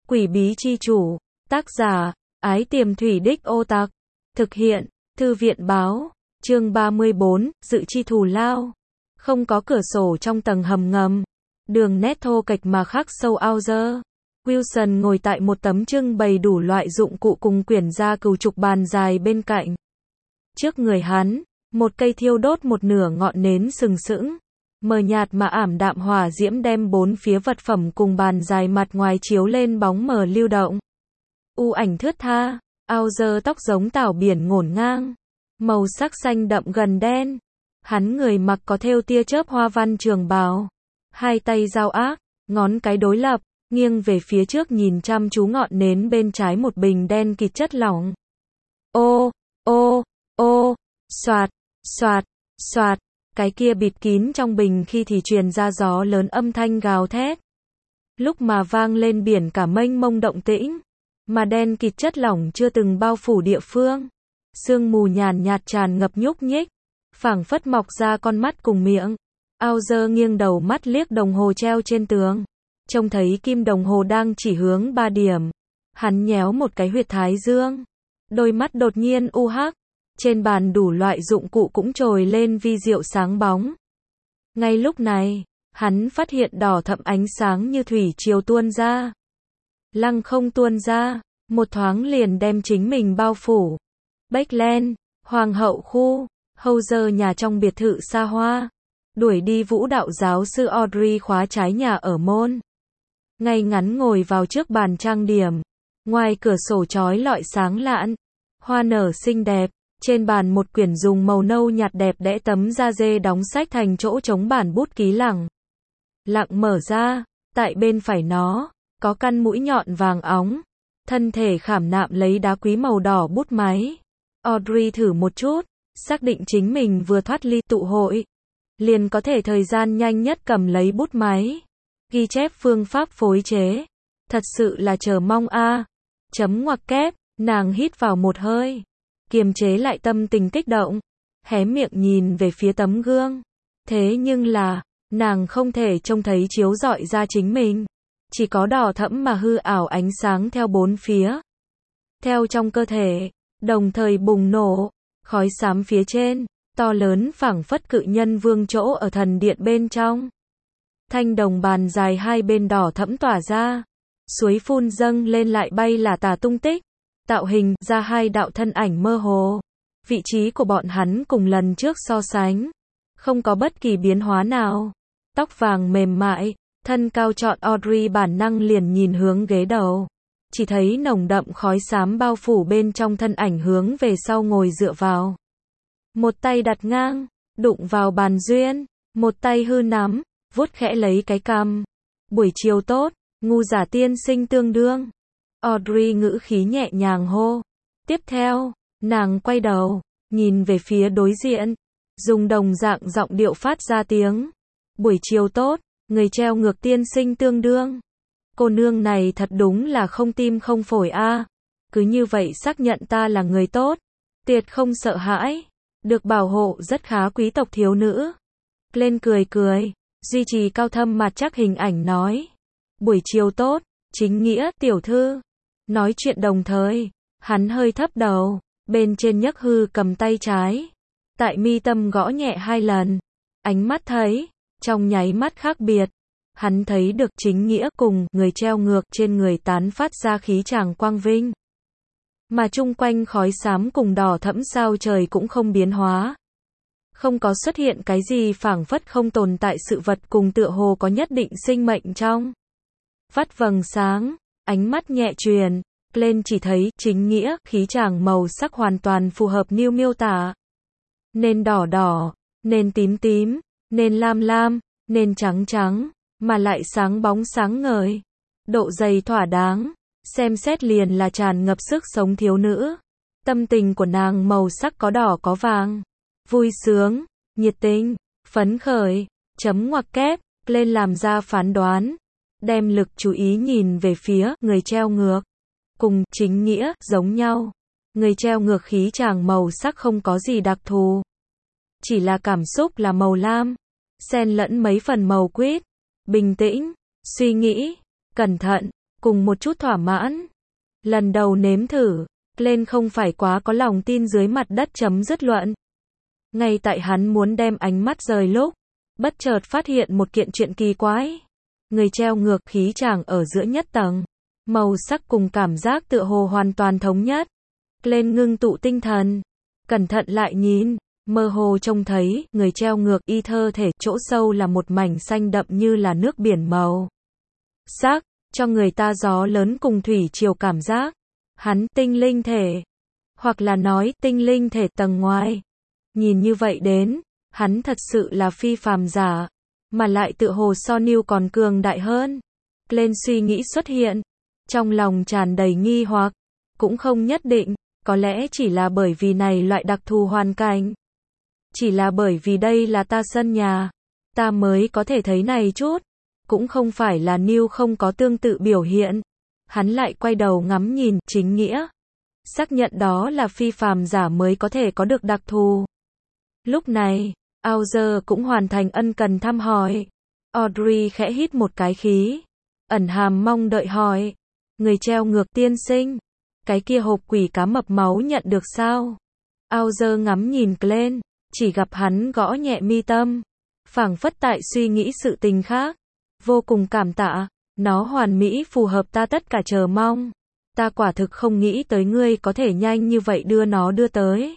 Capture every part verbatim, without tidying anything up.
Quỷ bí chi chủ, tác giả, Ái Tiềm Thủy Đích Ô Tặc, thực hiện, Thư viện báo, chương ba mươi bốn, dự chi thù lao. Không có cửa sổ trong tầng hầm ngầm, đường nét thô kệch mà khắc sâu ao dơ. Wilson ngồi tại một tấm trưng bày đủ loại dụng cụ cùng quyển gia cừu trục bàn dài bên cạnh. Trước người hắn, một cây thiêu đốt một nửa ngọn nến sừng sững. Mờ nhạt mà ảm đạm hỏa diễm đem bốn phía vật phẩm cùng bàn dài mặt ngoài chiếu lên bóng mờ lưu động. U ảnh thướt tha, ao dơ tóc giống tảo biển ngổn ngang. Màu sắc xanh đậm gần đen. Hắn người mặc có thêu tia chớp hoa văn trường bào. Hai tay giao ác, ngón cái đối lập, nghiêng về phía trước nhìn chăm chú ngọn nến bên trái một bình đen kịt chất lỏng. Ô, ô, ô, xoạt, xoạt, xoạt. Cái kia bịt kín trong bình khi thì truyền ra gió lớn âm thanh gào thét. Lúc mà vang lên biển cả mênh mông động tĩnh. Mà đen kịt chất lỏng chưa từng bao phủ địa phương. Sương mù nhàn nhạt tràn ngập nhúc nhích. Phảng phất mọc ra con mắt cùng miệng. Ao dơ nghiêng đầu mắt liếc đồng hồ treo trên tường. Trông thấy kim đồng hồ đang chỉ hướng ba điểm. Hắn nhéo một cái huyệt thái dương. Đôi mắt đột nhiên u hắc. Trên bàn đủ loại dụng cụ cũng trồi lên vi diệu sáng bóng. Ngay lúc này, hắn phát hiện đỏ thẫm ánh sáng như thủy triều tuôn ra. Lăng không tuôn ra, một thoáng liền đem chính mình bao phủ. Backland, Hoàng hậu khu, Hauser nhà trong biệt thự xa hoa. Đuổi đi vũ đạo giáo sư Audrey khóa trái nhà ở môn. Ngay ngắn ngồi vào trước bàn trang điểm. Ngoài cửa sổ chói lọi sáng lạn. Hoa nở xinh đẹp. Trên bàn một quyển dùng màu nâu nhạt đẹp đẽ tấm da dê đóng sách thành chỗ trống bản bút ký lẳng. Lặng mở ra, tại bên phải nó, có căn mũi nhọn vàng óng. Thân thể khảm nạm lấy đá quý màu đỏ bút máy. Audrey thử một chút, xác định chính mình vừa thoát ly tụ hội. Liền có thể thời gian nhanh nhất cầm lấy bút máy. Ghi chép phương pháp phối chế. Thật sự là chờ mong a. Chấm ngoặc kép, nàng hít vào một hơi. Kiềm chế lại tâm tình kích động, hé miệng nhìn về phía tấm gương. Thế nhưng là, nàng không thể trông thấy chiếu rọi ra chính mình. Chỉ có đỏ thẫm mà hư ảo ánh sáng theo bốn phía. Theo trong cơ thể, đồng thời bùng nổ, khói xám phía trên, to lớn phảng phất cự nhân vương chỗ ở thần điện bên trong. Thanh đồng bàn dài hai bên đỏ thẫm tỏa ra, suối phun dâng lên lại bay là tà tung tích. Tạo hình ra hai đạo thân ảnh mơ hồ. Vị trí của bọn hắn cùng lần trước so sánh. Không có bất kỳ biến hóa nào. Tóc vàng mềm mại, thân cao trọn Audrey bản năng liền nhìn hướng ghế đầu. Chỉ thấy nồng đậm khói xám bao phủ bên trong thân ảnh hướng về sau ngồi dựa vào. Một tay đặt ngang, đụng vào bàn duyên. Một tay hư nắm, vuốt khẽ lấy cái cằm. Buổi chiều tốt, ngu giả tiên sinh tương đương. Audrey ngữ khí nhẹ nhàng hô. Tiếp theo, nàng quay đầu, nhìn về phía đối diện, dùng đồng dạng giọng điệu phát ra tiếng. Buổi chiều tốt, người treo ngược tiên sinh tương đương. Cô nương này thật đúng là không tim không phổi a. Cứ như vậy xác nhận ta là người tốt. Tiệt không sợ hãi. Được bảo hộ rất khá quý tộc thiếu nữ. Lên cười cười, duy trì cao thâm mặt chắc hình ảnh nói. Buổi chiều tốt, chính nghĩa tiểu thư. Nói chuyện đồng thời, hắn hơi thấp đầu, bên trên nhấc hư cầm tay trái. Tại mi tâm gõ nhẹ hai lần. Ánh mắt thấy, trong nháy mắt khác biệt. Hắn thấy được chính nghĩa cùng người treo ngược trên người tán phát ra khí tràng quang vinh. Mà chung quanh khói xám cùng đỏ thẫm sao trời cũng không biến hóa. Không có xuất hiện cái gì phảng phất không tồn tại sự vật cùng tựa hồ có nhất định sinh mệnh trong. Vắt vầng sáng. Ánh mắt nhẹ truyền, lên chỉ thấy chính nghĩa, khí tràng màu sắc hoàn toàn phù hợp như miêu tả. Nên đỏ đỏ, nên tím tím, nên lam lam, nên trắng trắng, mà lại sáng bóng sáng ngời. Độ dày thỏa đáng, xem xét liền là tràn ngập sức sống thiếu nữ. Tâm tình của nàng màu sắc có đỏ có vàng. Vui sướng, nhiệt tình, phấn khởi, chấm ngoặc kép, lên làm ra phán đoán. Đem lực chú ý nhìn về phía người treo ngược. Cùng chính nghĩa giống nhau. Người treo ngược khí tràng màu sắc không có gì đặc thù. Chỉ là cảm xúc là màu lam. Xen lẫn mấy phần màu quýt. Bình tĩnh, suy nghĩ, cẩn thận, cùng một chút thỏa mãn. Lần đầu nếm thử, Glenn không phải quá có lòng tin dưới mặt đất chấm dứt luận. Ngay tại hắn muốn đem ánh mắt rời lúc, bất chợt phát hiện một kiện chuyện kỳ quái. Người treo ngược khí tràng ở giữa nhất tầng. Màu sắc cùng cảm giác tựa hồ hoàn toàn thống nhất. Glenn ngưng tụ tinh thần. Cẩn thận lại nhìn, mơ hồ trông thấy, người treo ngược y thơ thể chỗ sâu là một mảnh xanh đậm như là nước biển màu sắc, cho người ta gió lớn cùng thủy triều cảm giác. Hắn tinh linh thể, hoặc là nói tinh linh thể tầng ngoài. Nhìn như vậy đến, hắn thật sự là phi phàm giả, mà lại tựa hồ so Neil còn cường đại hơn. Glenn suy nghĩ xuất hiện, trong lòng tràn đầy nghi hoặc, cũng không nhất định, có lẽ chỉ là bởi vì này loại đặc thù hoàn cảnh. Chỉ là bởi vì đây là ta sân nhà, ta mới có thể thấy này chút, cũng không phải là Neil không có tương tự biểu hiện. Hắn lại quay đầu ngắm nhìn, chính nghĩa. Xác nhận đó là phi phàm giả mới có thể có được đặc thù. Lúc này, Auger cũng hoàn thành ân cần thăm hỏi. Audrey khẽ hít một cái khí, ẩn hàm mong đợi hỏi. Người treo ngược tiên sinh, cái kia hộp quỷ cá mập máu nhận được sao? Auger ngắm nhìn Glenn, chỉ gặp hắn gõ nhẹ mi tâm, phảng phất tại suy nghĩ sự tình khác. Vô cùng cảm tạ, nó hoàn mỹ phù hợp ta tất cả chờ mong. Ta quả thực không nghĩ tới ngươi có thể nhanh như vậy đưa nó đưa tới.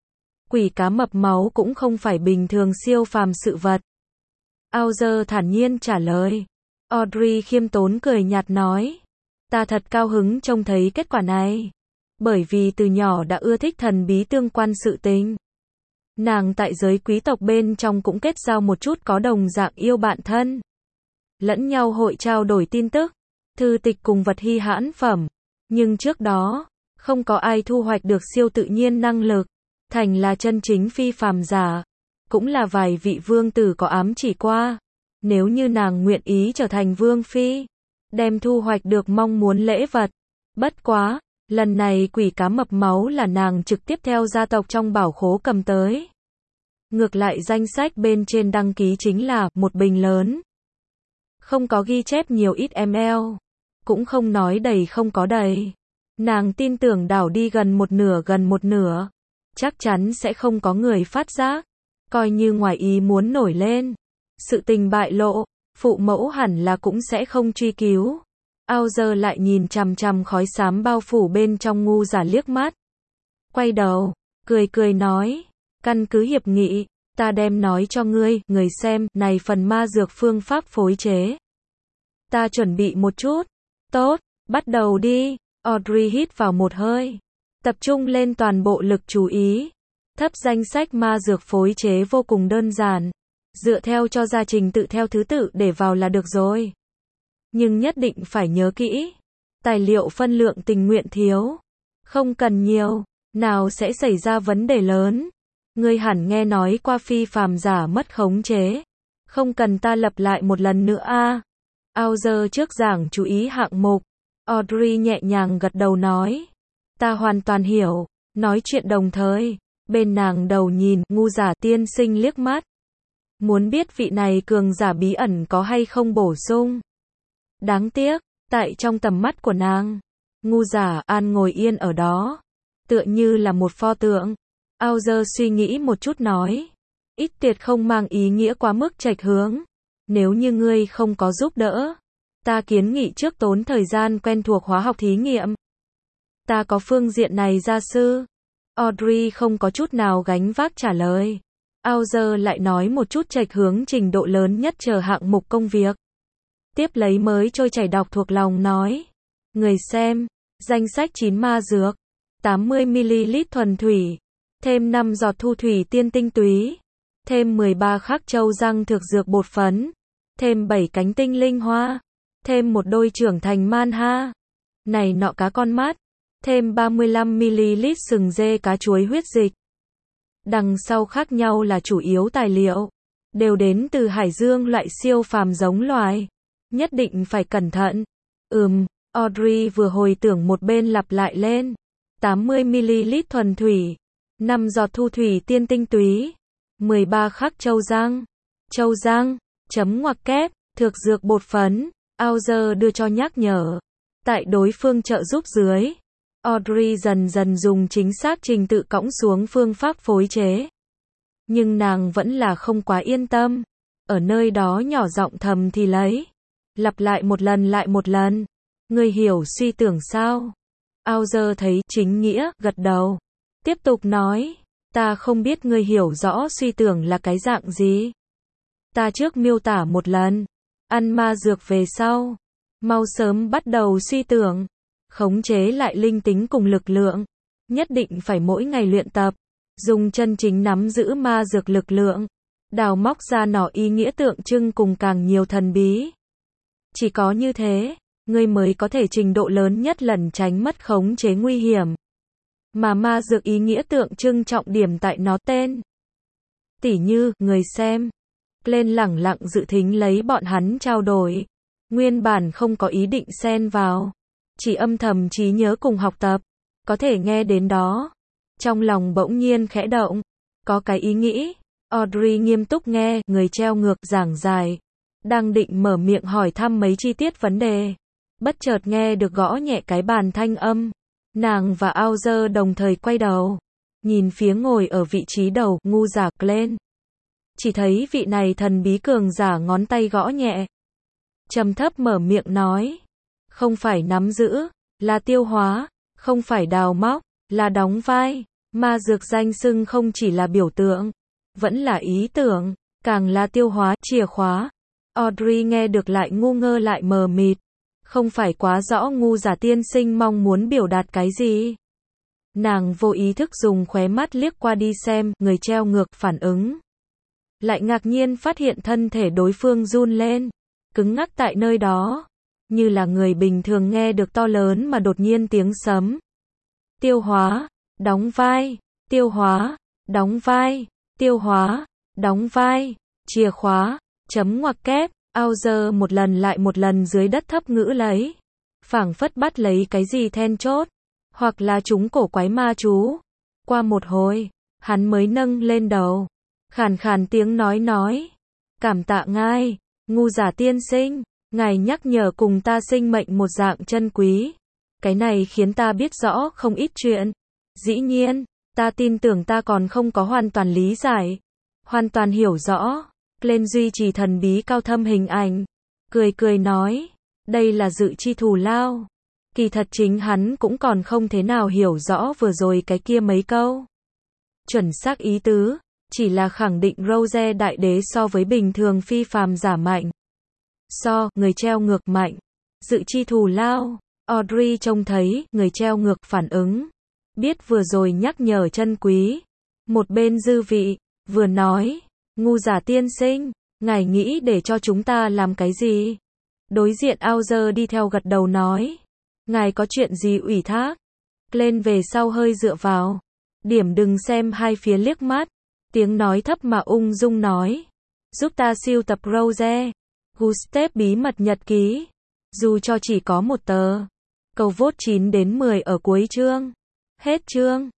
Quỷ cá mập máu cũng không phải bình thường siêu phàm sự vật. Auger thản nhiên trả lời. Audrey khiêm tốn cười nhạt nói. Ta thật cao hứng trông thấy kết quả này. Bởi vì từ nhỏ đã ưa thích thần bí tương quan sự tình. Nàng tại giới quý tộc bên trong cũng kết giao một chút có đồng dạng yêu bạn thân. Lẫn nhau hội trao đổi tin tức, thư tịch cùng vật hy hãn phẩm. Nhưng trước đó, không có ai thu hoạch được siêu tự nhiên năng lực. Thành là chân chính phi phàm giả. Cũng là vài vị vương tử có ám chỉ qua. Nếu như nàng nguyện ý trở thành vương phi, đem thu hoạch được mong muốn lễ vật. Bất quá, lần này quỷ cá mập máu là nàng trực tiếp theo gia tộc trong bảo khố cầm tới. Ngược lại danh sách bên trên đăng ký chính là một bình lớn. Không có ghi chép nhiều ít ml. Cũng không nói đầy không có đầy. Nàng tin tưởng đảo đi gần một nửa gần một nửa. Chắc chắn sẽ không có người phát giác. Coi như ngoài ý muốn nổi lên. Sự tình bại lộ, phụ mẫu hẳn là cũng sẽ không truy cứu. Auger lại nhìn chằm chằm khói xám bao phủ bên trong ngu giả liếc mắt. Quay đầu, cười cười nói. Căn cứ hiệp nghị, ta đem nói cho ngươi, người xem, này phần ma dược phương pháp phối chế. Ta chuẩn bị một chút. Tốt, bắt đầu đi. Audrey hít vào một hơi. Tập trung lên toàn bộ lực chú ý. Thấp danh sách ma dược phối chế vô cùng đơn giản. Dựa theo cho gia trình tự theo thứ tự để vào là được rồi. Nhưng nhất định phải nhớ kỹ. Tài liệu phân lượng tình nguyện thiếu. Không cần nhiều, nào sẽ xảy ra vấn đề lớn. Ngươi hẳn nghe nói qua phi phàm giả mất khống chế. Không cần ta lặp lại một lần nữa a. À. Auger trước giảng chú ý hạng mục. Audrey nhẹ nhàng gật đầu nói. Ta hoàn toàn hiểu. Nói chuyện đồng thời. Bên nàng đầu nhìn, ngu giả tiên sinh liếc mắt. Muốn biết vị này cường giả bí ẩn có hay không bổ sung. Đáng tiếc, tại trong tầm mắt của nàng, ngu giả an ngồi yên ở đó. Tựa như là một pho tượng. Auger suy nghĩ một chút nói. Ít tiệt không mang ý nghĩa quá mức chệch hướng. Nếu như ngươi không có giúp đỡ, ta kiến nghị trước tốn thời gian quen thuộc hóa học thí nghiệm. Ta có phương diện này gia sư. Audrey không có chút nào gánh vác trả lời. Auger lại nói một chút chệch hướng trình độ lớn nhất chờ hạng mục công việc. Tiếp lấy mới trôi chảy đọc thuộc lòng nói. Người xem, danh sách chín ma dược, tám mươi mi li lít thuần thủy, thêm năm giọt thu thủy tiên tinh túy, thêm mười ba khắc châu răng thực dược bột phấn, thêm bảy cánh tinh linh hoa, thêm một đôi trưởng thành man ha, này nọ cá con mắt, thêm ba mươi lăm mi li lít sừng dê cá chuối huyết dịch. Đằng sau khác nhau là chủ yếu tài liệu, đều đến từ hải dương loại siêu phàm giống loài. Nhất định phải cẩn thận. Ừm, Audrey vừa hồi tưởng một bên lặp lại lên. tám mươi mi li lít thuần thủy, năm giọt thu thủy tiên tinh túy, mười ba khắc châu răng. Châu răng, chấm ngoặc kép, thực dược bột phấn. Auger đưa cho nhắc nhở. Tại đối phương trợ giúp dưới, Audrey dần dần dùng chính xác trình tự cõng xuống phương pháp phối chế. Nhưng nàng vẫn là không quá yên tâm. Ở nơi đó nhỏ giọng thầm thì lấy. Lặp lại một lần lại một lần. Ngươi hiểu suy tưởng sao? Auger thấy chính nghĩa, gật đầu. Tiếp tục nói, ta không biết ngươi hiểu rõ suy tưởng là cái dạng gì. Ta trước miêu tả một lần. Ăn ma dược về sau. Mau sớm bắt đầu suy tưởng. Khống chế lại linh tính cùng lực lượng. Nhất định phải mỗi ngày luyện tập. Dùng chân chính nắm giữ ma dược lực lượng. Đào móc ra nó ý nghĩa tượng trưng cùng càng nhiều thần bí. Chỉ có như thế, ngươi mới có thể trình độ lớn nhất lẩn tránh mất khống chế nguy hiểm. Mà ma dược ý nghĩa tượng trưng trọng điểm tại nó tên. Tỉ như, người xem. Lên lẳng lặng dự thính lấy bọn hắn trao đổi. Nguyên bản không có ý định xen vào. Chỉ âm thầm trí nhớ cùng học tập. Có thể nghe đến đó. Trong lòng bỗng nhiên khẽ động. Có cái ý nghĩ. Audrey nghiêm túc nghe, người treo ngược giảng dài. Đang định mở miệng hỏi thăm mấy chi tiết vấn đề. Bất chợt nghe được gõ nhẹ cái bàn thanh âm. Nàng và Auger đồng thời quay đầu. Nhìn phía ngồi ở vị trí đầu, ngu giả Glenn. Chỉ thấy vị này thần bí cường giả ngón tay gõ nhẹ. Trầm thấp mở miệng nói. Không phải nắm giữ, là tiêu hóa. Không phải đào móc, là đóng vai. Ma dược danh xưng không chỉ là biểu tượng. Vẫn là ý tưởng, càng là tiêu hóa, chìa khóa. Audrey nghe được lại ngu ngơ lại mờ mịt. Không phải quá rõ ngu giả tiên sinh mong muốn biểu đạt cái gì. Nàng vô ý thức dùng khóe mắt liếc qua đi xem, người treo ngược phản ứng. Lại ngạc nhiên phát hiện thân thể đối phương run lên. Cứng ngắc tại nơi đó. Như là người bình thường nghe được to lớn mà đột nhiên tiếng sấm. Tiêu hóa, đóng vai, tiêu hóa, đóng vai, tiêu hóa, đóng vai, chìa khóa, chấm ngoặc kép, Auger một lần lại một lần dưới đất thấp ngữ lấy. Phảng phất bắt lấy cái gì then chốt, hoặc là chúng cổ quái ma chú. Qua một hồi, hắn mới nâng lên đầu. Khàn khàn tiếng nói nói. Cảm tạ ngài, ngu giả tiên sinh, ngài nhắc nhở cùng ta sinh mệnh một dạng chân quý. Cái này khiến ta biết rõ không ít chuyện. Dĩ nhiên, ta tin tưởng ta còn không có hoàn toàn lý giải. Hoàn toàn hiểu rõ. Lên duy trì thần bí cao thâm hình ảnh. Cười cười nói. Đây là dự chi thù lao. Kỳ thật chính hắn cũng còn không thế nào hiểu rõ vừa rồi cái kia mấy câu. Chuẩn xác ý tứ. Chỉ là khẳng định Rose đại đế so với bình thường phi phàm giả mạnh. So, người treo ngược mạnh. Dự chi thù lao. Audrey trông thấy, người treo ngược phản ứng. Biết vừa rồi nhắc nhở chân quý. Một bên dư vị, vừa nói. Ngu giả tiên sinh, ngài nghĩ để cho chúng ta làm cái gì? Đối diện Auger đi theo gật đầu nói. Ngài có chuyện gì ủy thác? Lên về sau hơi dựa vào. Điểm đừng xem hai phía liếc mắt. Tiếng nói thấp mà ung dung nói. Giúp ta siêu tập Rose. Gustave bí mật nhật ký. Dù cho chỉ có một tờ. Cầu vote chín đến mười ở cuối chương. Hết chương.